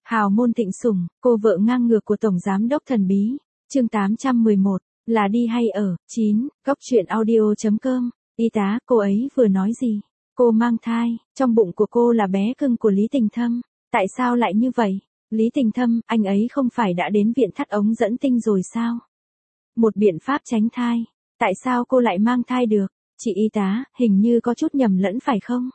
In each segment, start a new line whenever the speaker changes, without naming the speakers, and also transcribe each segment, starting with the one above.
Hào môn thịnh sủng, cô vợ ngang ngược của Tổng Giám đốc thần bí. Chương 811, là đi hay ở. 9, Góc truyện audio.com. Y tá, cô ấy vừa nói gì? Cô mang thai, trong bụng của cô là bé cưng của Lý Tình Thâm. Tại sao lại như vậy? Lý Tình Thâm, anh ấy không phải đã đến viện thắt ống dẫn tinh rồi sao? Một biện pháp tránh thai. Tại sao cô lại mang thai được? Chị y tá, hình như có chút nhầm lẫn phải không?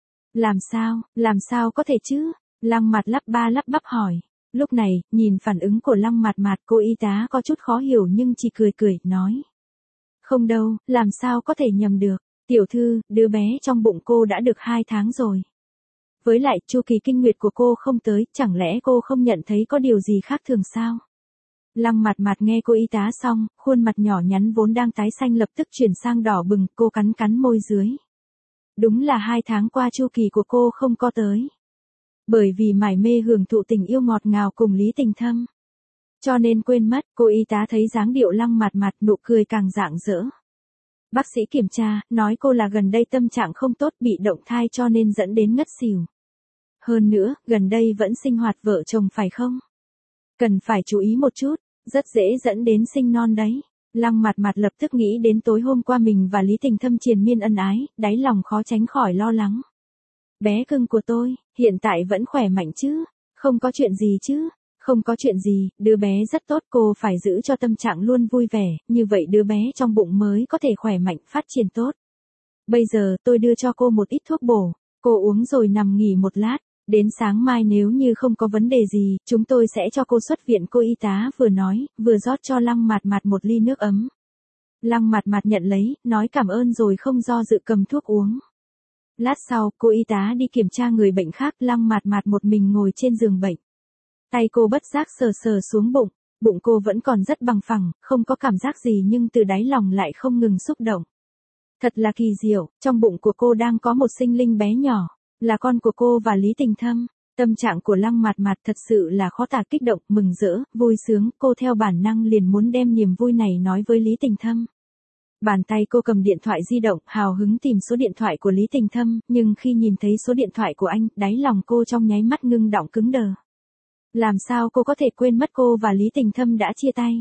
Làm sao có thể chứ? Lăng Mặt lắp ba lắp bắp hỏi. Lúc này, nhìn phản ứng của Lăng Mặt, cô y tá có chút khó hiểu nhưng chỉ cười, nói. Không đâu, làm sao có thể nhầm được. Tiểu thư, đứa bé trong bụng cô đã được 2 tháng rồi. Với lại, chu kỳ kinh nguyệt của cô không tới, chẳng lẽ cô không nhận thấy có điều gì khác thường sao? Lăng Mặt nghe cô y tá xong, khuôn mặt nhỏ nhắn vốn đang tái xanh lập tức chuyển sang đỏ bừng, cô cắn môi dưới. Đúng là 2 tháng qua chu kỳ của cô không có tới. Bởi vì mải mê hưởng thụ tình yêu ngọt ngào cùng Lý Tình Thâm. Cho nên quên mất, cô y tá thấy dáng điệu Lăng Mặt nụ cười càng rạng rỡ. Bác sĩ kiểm tra, nói cô là gần đây tâm trạng không tốt bị động thai cho nên dẫn đến ngất xỉu. Hơn nữa, gần đây vẫn sinh hoạt vợ chồng phải không? Cần phải chú ý một chút, rất dễ dẫn đến sinh non đấy. Lăng Mặt lập tức nghĩ đến tối hôm qua mình và Lý Tình Thâm triền miên ân ái, đáy lòng khó tránh khỏi lo lắng. Bé cưng của tôi, hiện tại vẫn khỏe mạnh chứ? Không có chuyện gì chứ? Không có chuyện gì, đứa bé rất tốt, cô phải giữ cho tâm trạng luôn vui vẻ, như vậy đứa bé trong bụng mới có thể khỏe mạnh phát triển tốt. Bây giờ tôi đưa cho cô một ít thuốc bổ, cô uống rồi nằm nghỉ một lát, đến sáng mai nếu như không có vấn đề gì, chúng tôi sẽ cho cô xuất viện, cô y tá vừa nói, vừa rót cho Lăng Mặt một ly nước ấm. Lăng Mặt nhận lấy, nói cảm ơn rồi không do dự cầm thuốc uống. Lát sau, cô y tá đi kiểm tra người bệnh khác, Lăng Mặt một mình ngồi trên giường bệnh. Tay cô bất giác sờ xuống bụng cô vẫn còn rất bằng phẳng, không có cảm giác gì nhưng từ đáy lòng lại không ngừng xúc động. Thật là kỳ diệu, trong bụng của cô đang có một sinh linh bé nhỏ, là con của cô và Lý Tình Thâm. Tâm trạng của Lăng Mặt thật sự là khó tả, kích động, mừng rỡ, vui sướng, cô theo bản năng liền muốn đem niềm vui này nói với Lý Tình Thâm. Bàn tay cô cầm điện thoại di động, hào hứng tìm số điện thoại của Lý Tình Thâm, nhưng khi nhìn thấy số điện thoại của anh, đáy lòng cô trong nháy mắt ngưng đọng cứng đờ. Làm sao cô có thể quên mất cô và Lý Tình Thâm đã chia tay?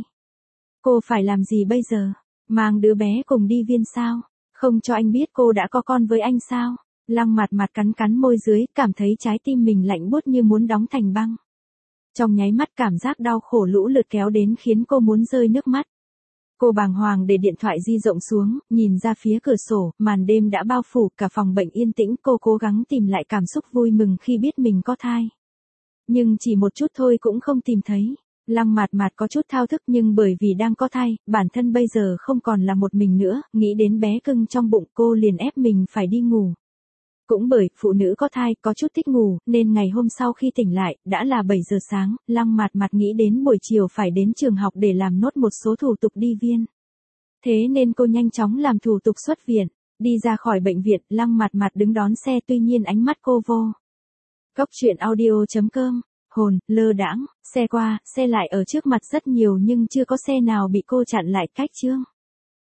Cô phải làm gì bây giờ? Mang đứa bé cùng đi viên sao? Không cho anh biết cô đã có con với anh sao? Lăng Mặt cắn môi dưới, cảm thấy trái tim mình lạnh buốt như muốn đóng thành băng. Trong nháy mắt cảm giác đau khổ lũ lượt kéo đến khiến cô muốn rơi nước mắt. Cô bàng hoàng để điện thoại di động xuống, nhìn ra phía cửa sổ, màn đêm đã bao phủ cả phòng bệnh yên tĩnh, cô cố gắng tìm lại cảm xúc vui mừng khi biết mình có thai. Nhưng chỉ một chút thôi cũng không tìm thấy. Lăng Mặt có chút thao thức nhưng bởi vì đang có thai, bản thân bây giờ không còn là một mình nữa, nghĩ đến bé cưng trong bụng cô liền ép mình phải đi ngủ. Cũng bởi phụ nữ có thai có chút thích ngủ, nên ngày hôm sau khi tỉnh lại, đã là 7 giờ sáng, Lăng Mặt nghĩ đến buổi chiều phải đến trường học để làm nốt một số thủ tục đi viên. Thế nên cô nhanh chóng làm thủ tục xuất viện, đi ra khỏi bệnh viện, Lăng Mặt đứng đón xe, tuy nhiên ánh mắt cô vô. Góc truyện audio.com, hồn, lơ đãng, xe qua, xe lại ở trước mặt rất nhiều nhưng chưa có xe nào bị cô chặn lại cách chương.